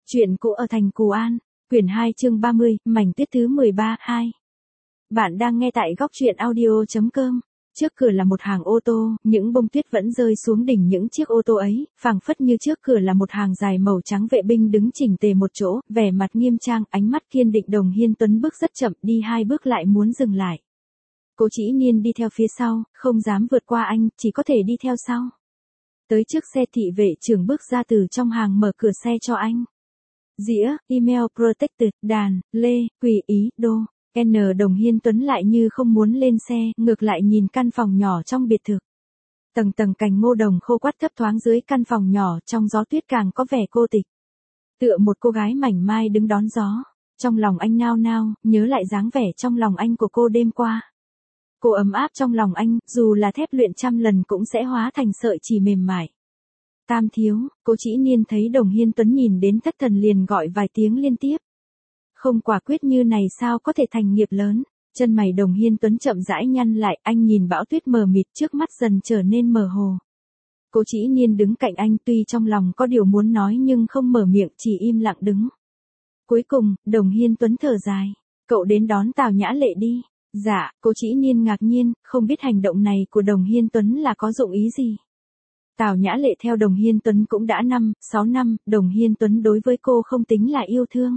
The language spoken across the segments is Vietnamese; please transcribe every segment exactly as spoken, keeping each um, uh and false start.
Chuyện cũ ở thành Cù An, quyển hai chương ba mươi, mảnh tuyết thứ mười ba, hai. Bạn đang nghe tại góc truyện audio chấm com. Trước cửa là một hàng ô tô, những bông tuyết vẫn rơi xuống đỉnh những chiếc ô tô ấy, phảng phất như trước cửa là một hàng dài màu trắng vệ binh đứng chỉnh tề một chỗ, vẻ mặt nghiêm trang, ánh mắt kiên định. Đồng Hiên Tuấn bước rất chậm, đi hai bước lại muốn dừng lại. Cố Chỉ Niên đi theo phía sau, không dám vượt qua anh, chỉ có thể đi theo sau. Tới trước xe, thị vệ trưởng bước ra từ trong hàng mở cửa xe cho anh. Dĩa, email protected, đàn, lê, quỳ, ý, đô. N. Đồng Hiên Tuấn lại như không muốn lên xe, ngược lại nhìn căn phòng nhỏ trong biệt thự. Tầng tầng cành ngô đồng khô quắt thấp thoáng dưới căn phòng nhỏ, trong gió tuyết càng có vẻ cô tịch. Tựa một cô gái mảnh mai đứng đón gió. Trong lòng anh nao nao, nhớ lại dáng vẻ trong lòng anh của cô đêm qua. Cô ấm áp trong lòng anh, dù là thép luyện trăm lần cũng sẽ hóa thành sợi chỉ mềm mại. Tam thiếu, Cố Chỉ Niên thấy Đồng Hiên Tuấn nhìn đến thất thần liền gọi vài tiếng liên tiếp. Không quả quyết như này sao có thể thành nghiệp lớn. Chân mày Đồng Hiên Tuấn chậm rãi nhăn lại, anh nhìn bão tuyết mờ mịt trước mắt dần trở nên mờ hồ. Cố Chỉ Niên đứng cạnh anh, tuy trong lòng có điều muốn nói nhưng không mở miệng, chỉ im lặng đứng. Cuối cùng, Đồng Hiên Tuấn thở dài, cậu đến đón Tào Nhã Lệ đi. Dạ, Cố Chỉ Niên ngạc nhiên, không biết hành động này của Đồng Hiên Tuấn là có dụng ý gì. Tào Nhã Lệ theo Đồng Hiên Tuấn cũng đã năm, sáu năm, Đồng Hiên Tuấn đối với cô không tính là yêu thương.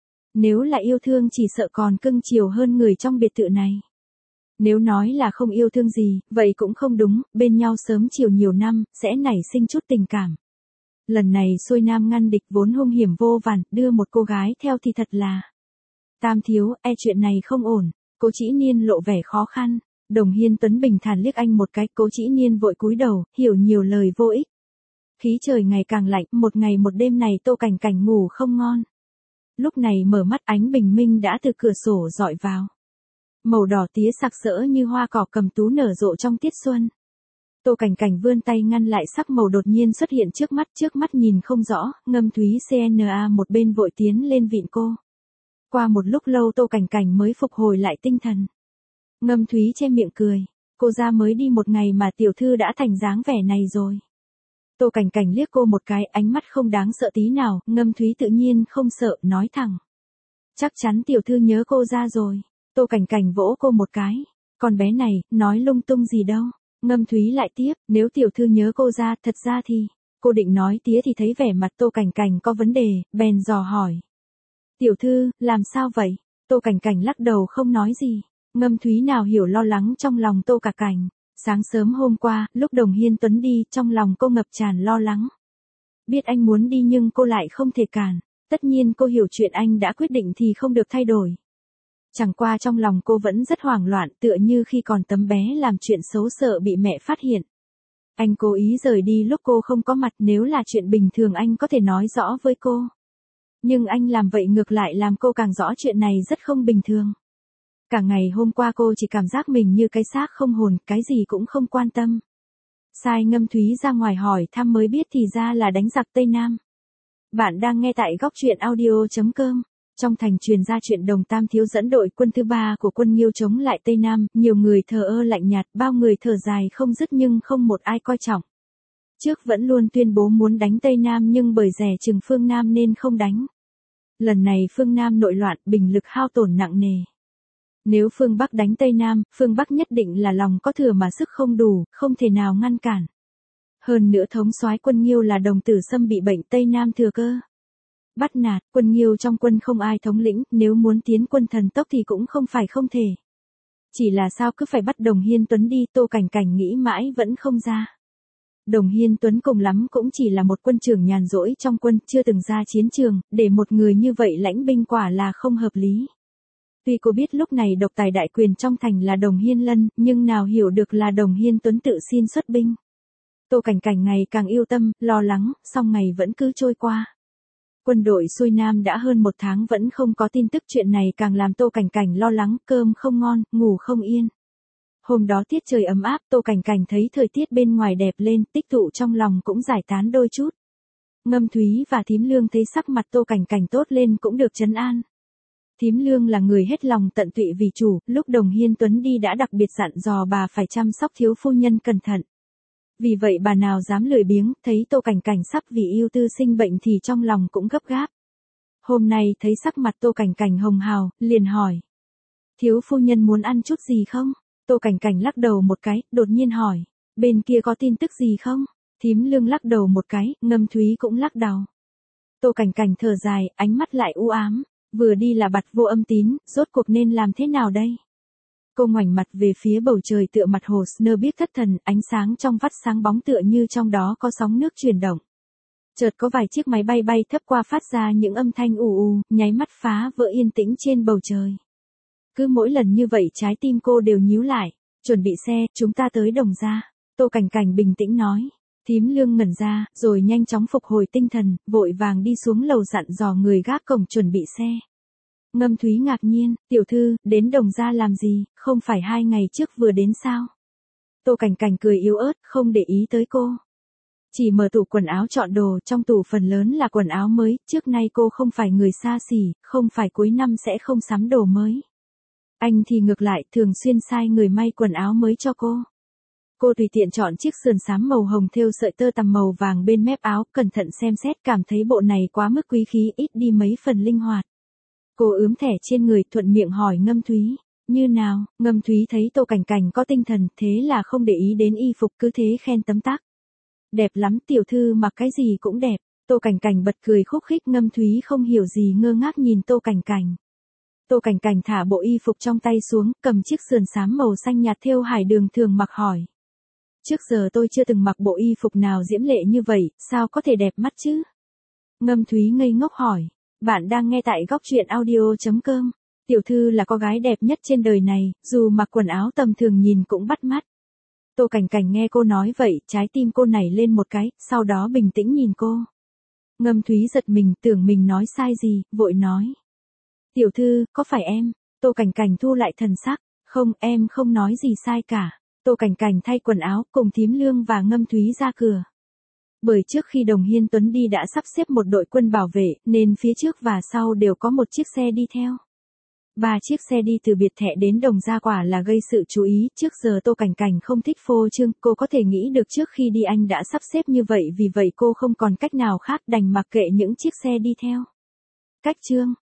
Nếu là yêu thương chỉ sợ còn cưng chiều hơn người trong biệt thự này. Nếu nói là không yêu thương gì, vậy cũng không đúng, bên nhau sớm chiều nhiều năm, sẽ nảy sinh chút tình cảm. Lần này xuôi nam ngăn địch vốn hung hiểm vô vàn, đưa một cô gái theo thì thật là. Tam thiếu, e chuyện này không ổn. Cố Chỉ Niên lộ vẻ khó khăn. Đồng Hiên Tuấn bình thản liếc anh một cái, Cố Chỉ Niên vội cúi đầu, hiểu nhiều lời vô ích. Khí trời ngày càng lạnh, một ngày một đêm này Tô Cảnh Cảnh ngủ không ngon. Lúc này mở mắt, ánh bình minh đã từ cửa sổ dọi vào. Màu đỏ tía sặc sỡ như hoa cỏ cầm tú nở rộ trong tiết xuân. Tô Cảnh Cảnh vươn tay ngăn lại sắc màu đột nhiên xuất hiện trước mắt, trước mắt nhìn không rõ, Ngâm Thúy xê en a một bên vội tiến lên vịn cô. Qua một lúc lâu Tô Cảnh Cảnh mới phục hồi lại tinh thần. Ngâm Thúy che miệng cười, cô ra mới đi một ngày mà tiểu thư đã thành dáng vẻ này rồi. Tô Cảnh Cảnh liếc cô một cái, ánh mắt không đáng sợ tí nào, Ngâm Thúy tự nhiên không sợ, nói thẳng. Chắc chắn tiểu thư nhớ cô ra rồi. Tô Cảnh Cảnh vỗ cô một cái. Con bé này, nói lung tung gì đâu. Ngâm Thúy lại tiếp, nếu tiểu thư nhớ cô ra, thật ra thì. Cô định nói tía thì thấy vẻ mặt Tô Cảnh Cảnh có vấn đề, bèn dò hỏi. Tiểu thư, làm sao vậy? Tô Cảnh Cảnh lắc đầu không nói gì. Ngâm Thúy nào hiểu lo lắng trong lòng Tô Cả Cảnh. Sáng sớm hôm qua, lúc Đồng Hiên Tuấn đi, trong lòng cô ngập tràn lo lắng. Biết anh muốn đi nhưng cô lại không thể cản. Tất nhiên cô hiểu chuyện anh đã quyết định thì không được thay đổi. Chẳng qua trong lòng cô vẫn rất hoảng loạn, tựa như khi còn tấm bé làm chuyện xấu sợ bị mẹ phát hiện. Anh cố ý rời đi lúc cô không có mặt, nếu là chuyện bình thường anh có thể nói rõ với cô. Nhưng anh làm vậy ngược lại làm cô càng rõ chuyện này rất không bình thường. Cả ngày hôm qua cô chỉ cảm giác mình như cái xác không hồn, cái gì cũng không quan tâm. Sai Ngâm Thúy ra ngoài hỏi thăm mới biết thì ra là đánh giặc Tây Nam. Bạn đang nghe tại góc truyện audio chấm com. Trong thành truyền ra chuyện Đồng Tam thiếu dẫn đội quân thứ ba của quân Nghiêu chống lại Tây Nam, nhiều người thờ ơ lạnh nhạt, bao người thở dài không dứt nhưng không một ai coi trọng. Trước vẫn luôn tuyên bố muốn đánh Tây Nam nhưng bởi dè chừng phương Nam nên không đánh. Lần này phương Nam nội loạn, binh lực hao tổn nặng nề. Nếu phương Bắc đánh Tây Nam, phương Bắc nhất định là lòng có thừa mà sức không đủ, không thể nào ngăn cản. Hơn nữa thống soái quân Nghiêu là Đồng Tử Sâm bị bệnh, Tây Nam thừa cơ bắt nạt, quân Nghiêu trong quân không ai thống lĩnh, nếu muốn tiến quân thần tốc thì cũng không phải không thể. Chỉ là sao cứ phải bắt Đồng Hiên Tuấn đi, Tô Cảnh Cảnh nghĩ mãi vẫn không ra. Đồng Hiên Tuấn cùng lắm cũng chỉ là một quân trưởng nhàn rỗi trong quân, chưa từng ra chiến trường, để một người như vậy lãnh binh quả là không hợp lý. Tuy cô biết lúc này độc tài đại quyền trong thành là Đồng Hiên Lân, nhưng nào hiểu được là Đồng Hiên Tuấn tự xin xuất binh. Tô Cảnh Cảnh ngày càng yêu tâm, lo lắng, song ngày vẫn cứ trôi qua. Quân đội xuôi nam đã hơn một tháng vẫn không có tin tức, chuyện này càng làm Tô Cảnh Cảnh lo lắng, cơm không ngon, ngủ không yên. Hôm đó tiết trời ấm áp, Tô Cảnh Cảnh thấy thời tiết bên ngoài đẹp lên, tích tụ trong lòng cũng giải tán đôi chút. Ngâm Thúy và Thím Lương thấy sắc mặt Tô Cảnh Cảnh tốt lên cũng được trấn an. Thím Lương là người hết lòng tận tụy vì chủ, lúc Đồng Hiên Tuấn đi đã đặc biệt dặn dò bà phải chăm sóc thiếu phu nhân cẩn thận. Vì vậy bà nào dám lười biếng, thấy Tô Cảnh Cảnh sắp vì yêu tư sinh bệnh thì trong lòng cũng gấp gáp. Hôm nay thấy sắc mặt Tô Cảnh Cảnh hồng hào, liền hỏi. Thiếu phu nhân muốn ăn chút gì không? Tô Cảnh Cảnh lắc đầu một cái, đột nhiên hỏi. Bên kia có tin tức gì không? Thím Lương lắc đầu một cái, Ngâm Thúy cũng lắc đầu. Tô Cảnh Cảnh thở dài, ánh mắt lại u ám. Vừa đi là Bặt Vô Âm Tín, rốt cuộc nên làm thế nào đây? Cô ngoảnh mặt về phía bầu trời tựa mặt hồ Snơ biết thất thần, ánh sáng trong vắt sáng bóng tựa như trong đó có sóng nước chuyển động. Chợt có vài chiếc máy bay bay thấp qua phát ra những âm thanh ù ù, nháy mắt phá vỡ yên tĩnh trên bầu trời. Cứ mỗi lần như vậy trái tim cô đều nhíu lại. Chuẩn bị xe, chúng ta tới Đồng Gia. Tô Cảnh Cảnh bình tĩnh nói. Thím Lương ngẩn ra, rồi nhanh chóng phục hồi tinh thần, vội vàng đi xuống lầu dặn dò người gác cổng chuẩn bị xe. Ngâm Thúy ngạc nhiên, tiểu thư, đến Đồng Gia làm gì, không phải hai ngày trước vừa đến sao? Tô Cảnh Cảnh cười yếu ớt, không để ý tới cô. Chỉ mở tủ quần áo chọn đồ, trong tủ phần lớn là quần áo mới, trước nay cô không phải người xa xỉ, không phải cuối năm sẽ không sắm đồ mới. Anh thì ngược lại, thường xuyên sai người may quần áo mới cho cô. Cô tùy tiện chọn chiếc sườn xám màu hồng thêu sợi tơ tằm màu vàng bên mép áo, cẩn thận xem xét cảm thấy bộ này quá mức quý khí, ít đi mấy phần linh hoạt. Cô ướm thẻ trên người, thuận miệng hỏi Ngâm Thúy. Như nào? Ngâm Thúy thấy Tô Cảnh Cảnh có tinh thần, thế là không để ý đến y phục, cứ thế khen tấm tắc. Đẹp lắm, tiểu thư mặc cái gì cũng đẹp. Tô Cảnh Cảnh bật cười khúc khích, Ngâm Thúy không hiểu gì ngơ ngác nhìn Tô Cảnh Cảnh. Tô Cảnh Cảnh thả bộ y phục trong tay xuống, cầm chiếc sườn xám màu xanh nhạt thêu hải đường thường mặc hỏi. Trước giờ tôi chưa từng mặc bộ y phục nào diễm lệ như vậy, sao có thể đẹp mắt chứ? Ngâm Thúy ngây ngốc hỏi. Bạn đang nghe tại góc truyện audio chấm com. Tiểu thư là cô gái đẹp nhất trên đời này, dù mặc quần áo tầm thường nhìn cũng bắt mắt. Tô Cảnh Cảnh nghe cô nói vậy, trái tim cô nảy lên một cái, sau đó bình tĩnh nhìn cô. Ngâm Thúy giật mình, tưởng mình nói sai gì, vội nói. Tiểu thư, có phải em? Tô Cảnh Cảnh thu lại thần sắc. Không, em không nói gì sai cả. Tô Cảnh Cảnh thay quần áo, cùng Thím Lương và Ngâm Thúy ra cửa. Bởi trước khi Đồng Hiên Tuấn đi đã sắp xếp một đội quân bảo vệ, nên phía trước và sau đều có một chiếc xe đi theo. Ba chiếc xe đi từ biệt thẹ đến Đồng Gia quả là gây sự chú ý, trước giờ Tô Cảnh Cảnh không thích phô trương, cô có thể nghĩ được trước khi đi anh đã sắp xếp như vậy, vì vậy cô không còn cách nào khác đành mặc kệ những chiếc xe đi theo. Cách trương,